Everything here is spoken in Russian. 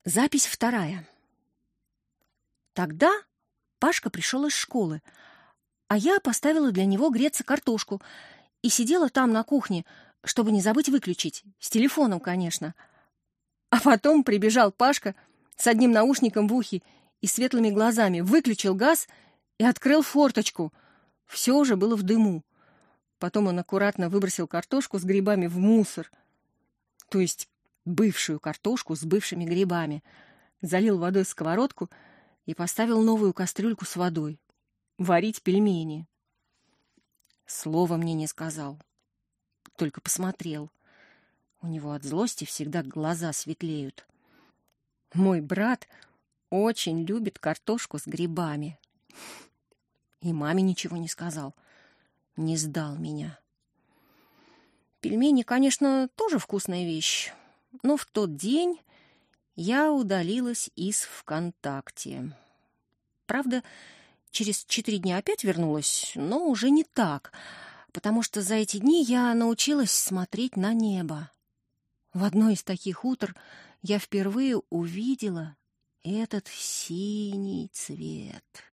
Запись 2. Тогда Пашка пришел из школы, а я поставила для него греться картошку и сидела там на кухне, чтобы не забыть выключить, с телефоном, конечно. А потом прибежал Пашка с одним наушником в ухе и светлыми глазами, выключил газ и открыл форточку. Все уже было в дыму. Потом он аккуратно выбросил картошку с грибами в мусор, то есть бывшую картошку с бывшими грибами, залил водой сковородку и поставил новую кастрюльку с водой. Варить пельмени. Слова мне не сказал, только посмотрел. У него от злости всегда глаза светлеют. Мой брат очень любит картошку с грибами. И маме ничего не сказал, не сдал меня. Пельмени, конечно, тоже вкусная вещь, но в тот день я удалилась из ВКонтакте. Правда, через 4 дня опять вернулась, но уже не так, потому что за эти дни я научилась смотреть на небо. В одно из таких утр я впервые увидела этот синий цвет.